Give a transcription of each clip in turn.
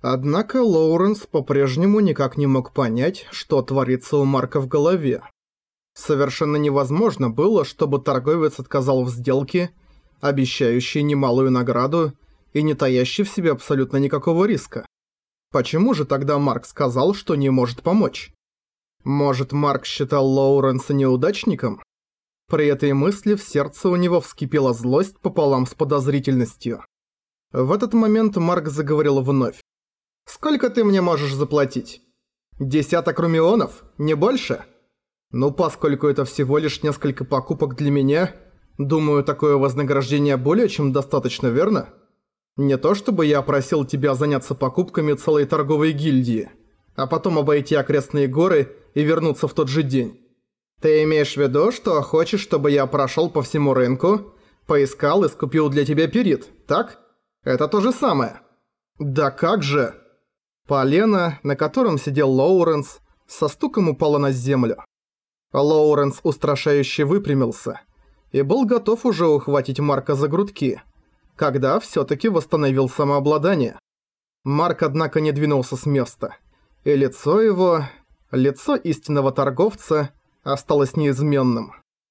Однако Лоуренс по-прежнему никак не мог понять, что творится у Марка в голове. Совершенно невозможно было, чтобы торговец отказал в сделке, обещающей немалую награду и не таящей в себе абсолютно никакого риска. Почему же тогда Марк сказал, что не может помочь? Может, Марк считал Лоуренса неудачником? При этой мысли в сердце у него вскипела злость пополам с подозрительностью. В этот момент Марк заговорил вновь. «Сколько ты мне можешь заплатить? 10 румионов? Не больше? Ну, поскольку это всего лишь несколько покупок для меня, думаю, такое вознаграждение более чем достаточно, верно? Не то чтобы я просил тебя заняться покупками целой торговой гильдии, а потом обойти окрестные горы и вернуться в тот же день. Ты имеешь в виду, что хочешь, чтобы я прошел по всему рынку, поискал и скупил для тебя перит, так? Это то же самое». «Да как же!» Полено, на котором сидел Лоуренс, со стуком упало на землю. Лоуренс устрашающе выпрямился и был готов уже ухватить Марка за грудки, когда всё-таки восстановил самообладание. Марк, однако, не двинулся с места, и лицо его, лицо истинного торговца, осталось неизменным.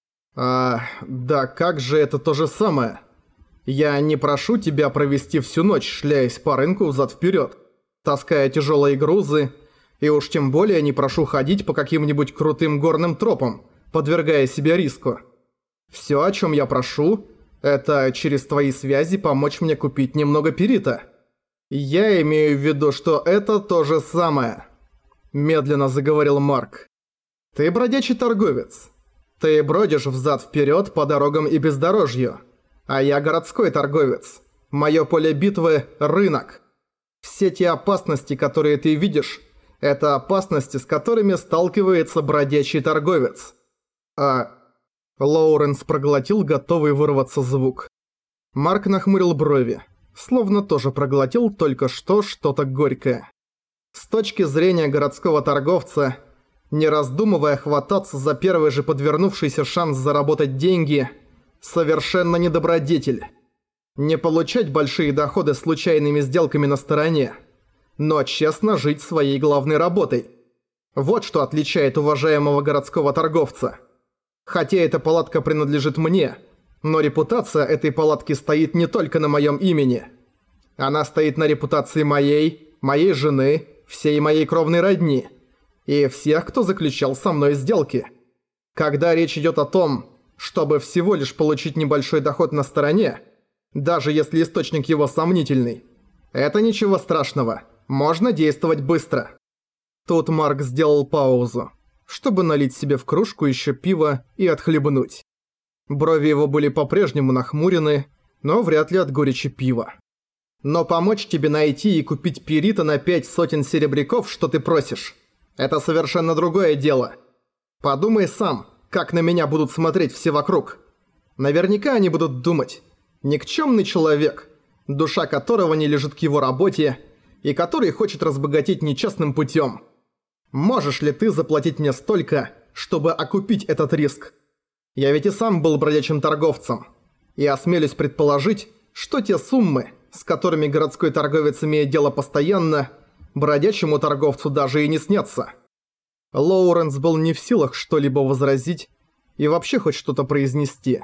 Да как же это то же самое? Я не прошу тебя провести всю ночь, шляясь по рынку взад-вперёд, таская тяжелые грузы, и уж тем более не прошу ходить по каким-нибудь крутым горным тропам, подвергая себя риску. Всё, о чём я прошу, это через твои связи помочь мне купить немного перита. Я имею в виду, что это то же самое», – медленно заговорил Марк. «Ты бродячий торговец. Ты бродишь взад-вперёд по дорогам и бездорожью, а я городской торговец. Моё поле битвы – рынок. Все те опасности, которые ты видишь, это опасности, с которыми сталкивается бродячий торговец». Лоуренс проглотил готовый вырваться звук. Марк нахмурил брови, словно тоже проглотил только что что-то горькое. С точки зрения городского торговца, не раздумывая хвататься за первый же подвернувшийся шанс заработать деньги, совершенно недобродетель. Не получать большие доходы случайными сделками на стороне, но честно жить своей главной работой. Вот что отличает уважаемого городского торговца. Хотя эта палатка принадлежит мне, но репутация этой палатки стоит не только на моем имени. Она стоит на репутации моей жены, всей моей кровной родни и всех, кто заключал со мной сделки. Когда речь идет о том, чтобы всего лишь получить небольшой доход на стороне, даже если источник его сомнительный, это ничего страшного, можно действовать быстро. Тут Марк сделал паузу, чтобы налить себе в кружку еще пива и отхлебнуть. Брови его были по-прежнему нахмурены, но вряд ли от горечи пива. «Но помочь тебе найти и купить перита на 5 сотен серебряков, что ты просишь, это совершенно другое дело. Подумай сам, как на меня будут смотреть все вокруг. Наверняка они будут думать: никчемный человек, душа которого не лежит к его работе и который хочет разбогатеть нечестным путем. Можешь ли ты заплатить мне столько, чтобы окупить этот риск? Я ведь и сам был бродячим торговцем, и осмелюсь предположить, что те суммы, с которыми городской торговец имеет дело постоянно, бродячему торговцу даже и не снятся». Лоуренс был не в силах что-либо возразить и вообще хоть что-то произнести.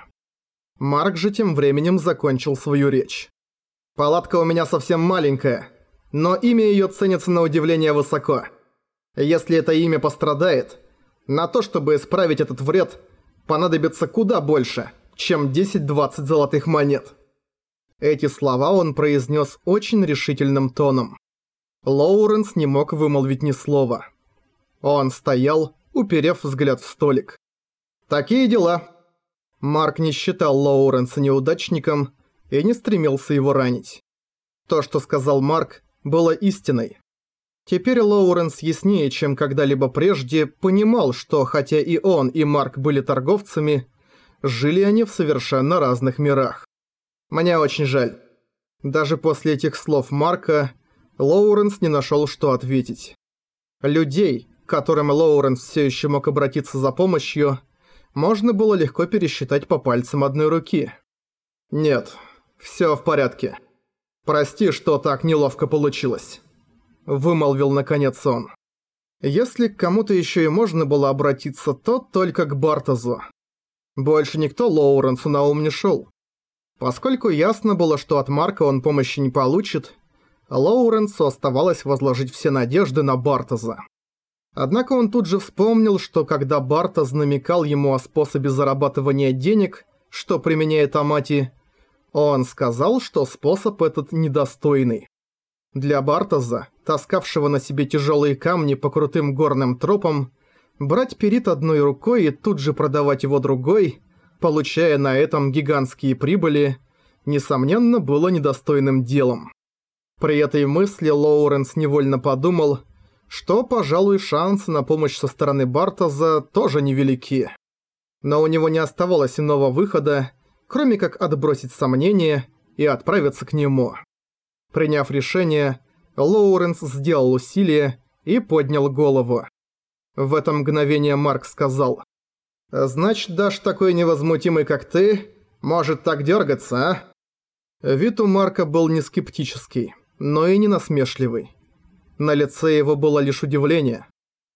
Марк же тем временем закончил свою речь. «Палатка у меня совсем маленькая, но имя её ценится на удивление высоко. Если это имя пострадает, на то, чтобы исправить этот вред, понадобится куда больше, чем 10-20 золотых монет». Эти слова он произнес очень решительным тоном. Лоуренс не мог вымолвить ни слова. Он стоял, уперев взгляд в столик. «Такие дела». Марк не считал Лоуренса неудачником и не стремился его ранить. То, что сказал Марк, было истиной. Теперь Лоуренс яснее, чем когда-либо прежде, понимал, что хотя и он, и Марк были торговцами, жили они в совершенно разных мирах. «Мне очень жаль». Даже после этих слов Марка Лоуренс не нашел, что ответить. Людей, к которым Лоуренс все еще мог обратиться за помощью, можно было легко пересчитать по пальцам одной руки. «Нет, все в порядке. Прости, что так неловко получилось». вымолвил наконец он. Если к кому-то еще и можно было обратиться, то только к Бартозу. Больше никто Лоуренсу на ум не шел. Поскольку ясно было, что от Марка он помощи не получит, Лоуренсу оставалось возложить все надежды на Бартоза. Однако он тут же вспомнил, что когда Бартоз намекал ему о способе зарабатывания денег, что применяет Амати, он сказал, что способ этот недостойный. Для Бартоза, таскавшего на себе тяжелые камни по крутым горным тропам, брать перит одной рукой и тут же продавать его другой, получая на этом гигантские прибыли, несомненно, было недостойным делом. При этой мысли Лоуренс невольно подумал, что, пожалуй, шансы на помощь со стороны Бартоза тоже невелики. Но у него не оставалось иного выхода, кроме как отбросить сомнения и отправиться к нему. Приняв решение, Лоуренс сделал усилие и поднял голову. В это мгновение Марк сказал: «Значит, даже такой невозмутимый, как ты, может так дергаться, а?» Вид у Марка был не скептический, но и не насмешливый. На лице его было лишь удивление.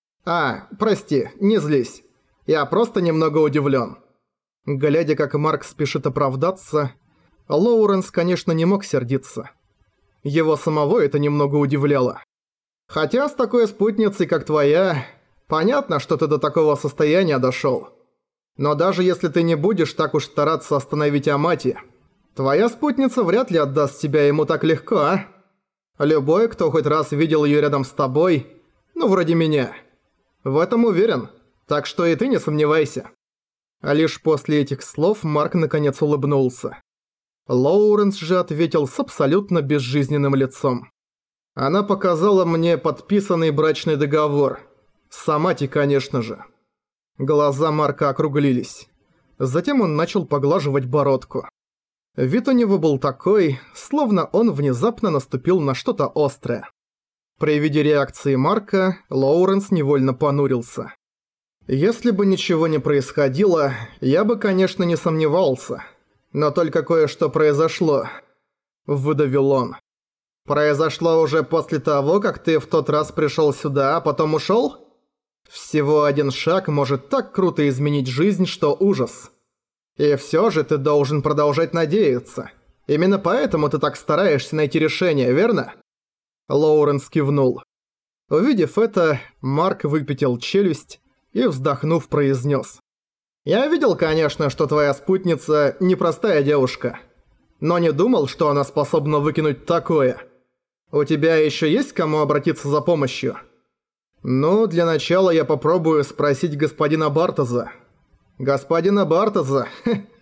Прости, не злись. Я просто немного удивлен». Глядя, как Марк спешит оправдаться, Лоуренс, конечно, не мог сердиться. Его самого это немного удивляло. «Хотя с такой спутницей, как твоя, понятно, что ты до такого состояния дошёл. Но даже если ты не будешь так уж стараться остановить Амати, твоя спутница вряд ли отдаст тебя ему так легко, а? Любой, кто хоть раз видел её рядом с тобой, вроде меня, в этом уверен, так что и ты не сомневайся». А лишь после этих слов Марк наконец улыбнулся. Лоуренс же ответил с абсолютно безжизненным лицом. «Она показала мне подписанный брачный договор. С Амати, конечно же». Глаза Марка округлились. Затем он начал поглаживать бородку. Вид у него был такой, словно он внезапно наступил на что-то острое. При виде реакции Марка, Лоуренс невольно понурился. «Если бы ничего не происходило, я бы, конечно, не сомневался. Но только кое-что произошло», – выдавил он. «Произошло уже после того, как ты в тот раз пришёл сюда, а потом ушёл? Всего один шаг может так круто изменить жизнь, что ужас. И всё же ты должен продолжать надеяться. Именно поэтому ты так стараешься найти решение, верно?» Лоуренс кивнул. Увидев это, Марк выпятил челюсть и, вздохнув, произнес: «Я видел, конечно, что твоя спутница непростая девушка, но не думал, что она способна выкинуть такое. У тебя ещё есть к кому обратиться за помощью?» «Для начала я попробую спросить господина Бартоза». «Господина Бартоза?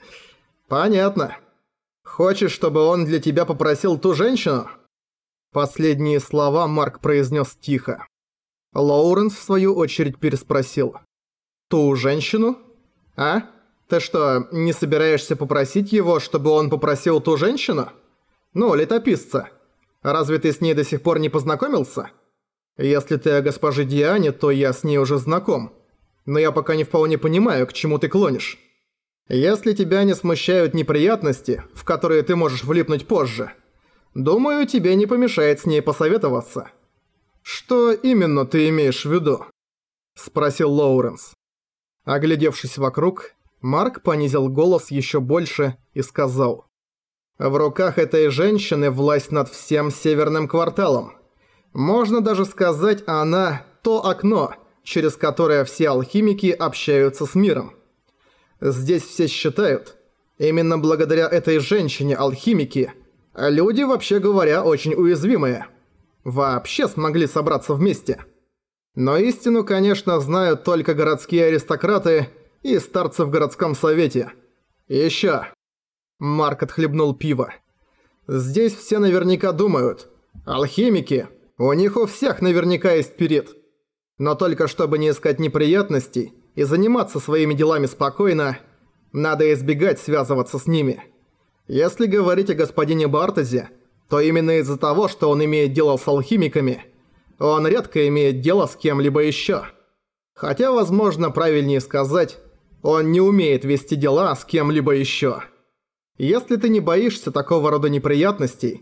Понятно. Хочешь, чтобы он для тебя попросил ту женщину?» Последние слова Марк произнес тихо. Лоуренс, в свою очередь, переспросил: «Ту женщину? А? Ты что, не собираешься попросить его, чтобы он попросил ту женщину? Летописца. Разве ты с ней до сих пор не познакомился? Если ты о госпоже Диане, то я с ней уже знаком. Но я пока не вполне понимаю, к чему ты клонишь. Если тебя не смущают неприятности, в которые ты можешь влипнуть позже, думаю, тебе не помешает с ней посоветоваться». «Что именно ты имеешь в виду?» – спросил Лоуренс. Оглядевшись вокруг, Марк понизил голос еще больше и сказал: «В руках этой женщины власть над всем северным кварталом. Можно даже сказать, она – то окно, через которое все алхимики общаются с миром. Здесь все считают, именно благодаря этой женщине алхимики, люди, вообще говоря, очень уязвимые, вообще смогли собраться вместе. Но истину, конечно, знают только городские аристократы и старцы в городском совете. И ещё». Марк отхлебнул пиво. «Здесь все наверняка думают. Алхимики, у них у всех наверняка есть перит. Но только чтобы не искать неприятностей и заниматься своими делами спокойно, надо избегать связываться с ними. Если говорить о господине Бартозе, то именно из-за того, что он имеет дело с алхимиками, он редко имеет дело с кем-либо ещё. Хотя, возможно, правильнее сказать, он не умеет вести дела с кем-либо ещё. Если ты не боишься такого рода неприятностей,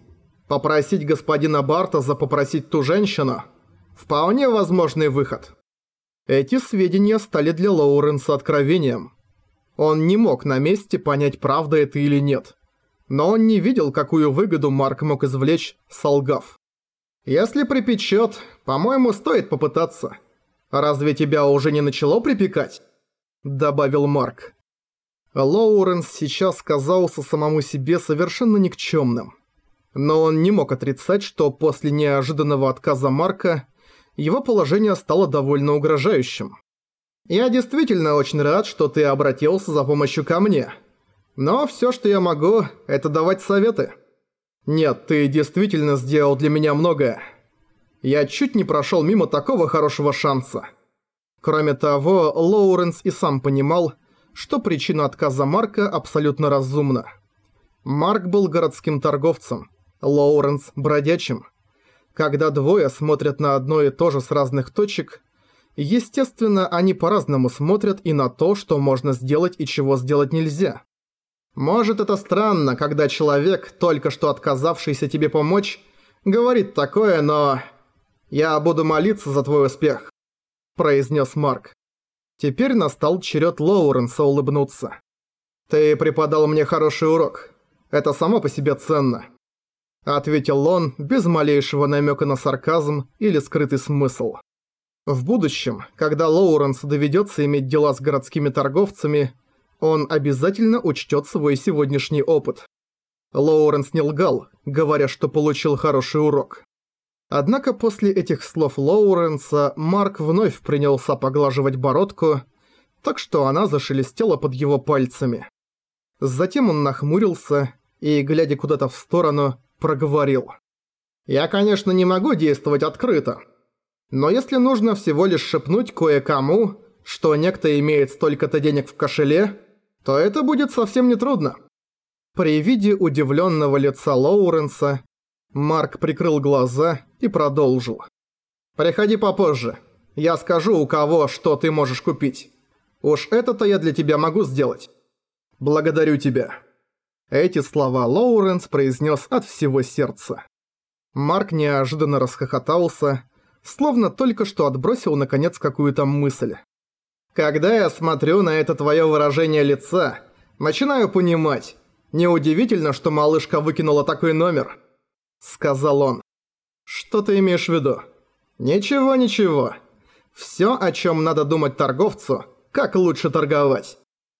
Попросить господина Бартоза попросить ту женщину – вполне возможный выход. Эти сведения стали для Лоуренса откровением. Он не мог на месте понять, правда это или нет. Но он не видел, какую выгоду Марк мог извлечь, солгав. «Если припечет, по-моему, стоит попытаться. Разве тебя уже не начало припекать?» – добавил Марк. Лоуренс сейчас казался самому себе совершенно никчемным. Но он не мог отрицать, что после неожиданного отказа Марка его положение стало довольно угрожающим. «Я действительно очень рад, что ты обратился за помощью ко мне. Но всё, что я могу, это давать советы. Нет, ты действительно сделал для меня многое. Я чуть не прошёл мимо такого хорошего шанса». Кроме того, Лоуренс и сам понимал, что причина отказа Марка абсолютно разумна. Марк был городским торговцем, Лоуренс – бродячим. Когда двое смотрят на одно и то же с разных точек, естественно, они по-разному смотрят и на то, что можно сделать и чего сделать нельзя. Может, это странно, когда человек, только что отказавшийся тебе помочь, говорит такое, но... «Я буду молиться за твой успех», – произнес Марк. Теперь настал черед Лоуренса улыбнуться. «Ты преподал мне хороший урок. Это само по себе ценно», – ответил он без малейшего намека на сарказм или скрытый смысл. В будущем, когда Лоуренсу доведется иметь дела с городскими торговцами, он обязательно учтет свой сегодняшний опыт. Лоуренс не лгал, говоря, что получил хороший урок. Однако после этих слов Лоуренса Марк вновь принялся поглаживать бородку, так что она зашелестела под его пальцами. Затем он нахмурился и, глядя куда-то в сторону, проговорил. «Я, конечно, не могу действовать открыто, но если нужно всего лишь шепнуть кое-кому, что некто имеет столько-то денег в кошеле, то это будет совсем нетрудно». При виде удивленного лица Лоуренса Марк прикрыл глаза и продолжил. «Приходи попозже. Я скажу, у кого что ты можешь купить. Уж это-то я для тебя могу сделать. Благодарю тебя». Эти слова Лоуренс произнес от всего сердца. Марк неожиданно расхохотался, словно только что отбросил наконец какую-то мысль. «Когда я смотрю на это твое выражение лица, начинаю понимать. Неудивительно, что малышка выкинула такой номер», — сказал он. «Что ты имеешь в виду?» «Ничего, ничего. Всё, о чём надо думать торговцу, как лучше торговать».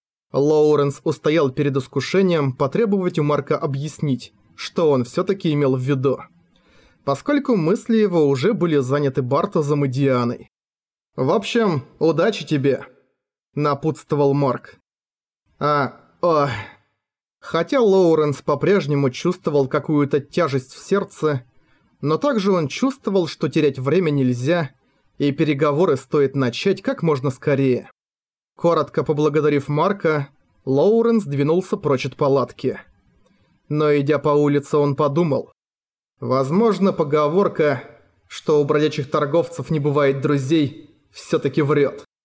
Лоуренс устоял перед искушением потребовать у Марка объяснить, что он всё-таки имел в виду, поскольку мысли его уже были заняты Бартозом и Дианой. «В общем, удачи тебе», — напутствовал Марк. Хотя Лоуренс по-прежнему чувствовал какую-то тяжесть в сердце, но также он чувствовал, что терять время нельзя, и переговоры стоит начать как можно скорее. Коротко поблагодарив Марка, Лоуренс двинулся прочь от палатки. Но идя по улице, он подумал. Возможно, поговорка, что у бродячих торговцев не бывает друзей, всё-таки врет.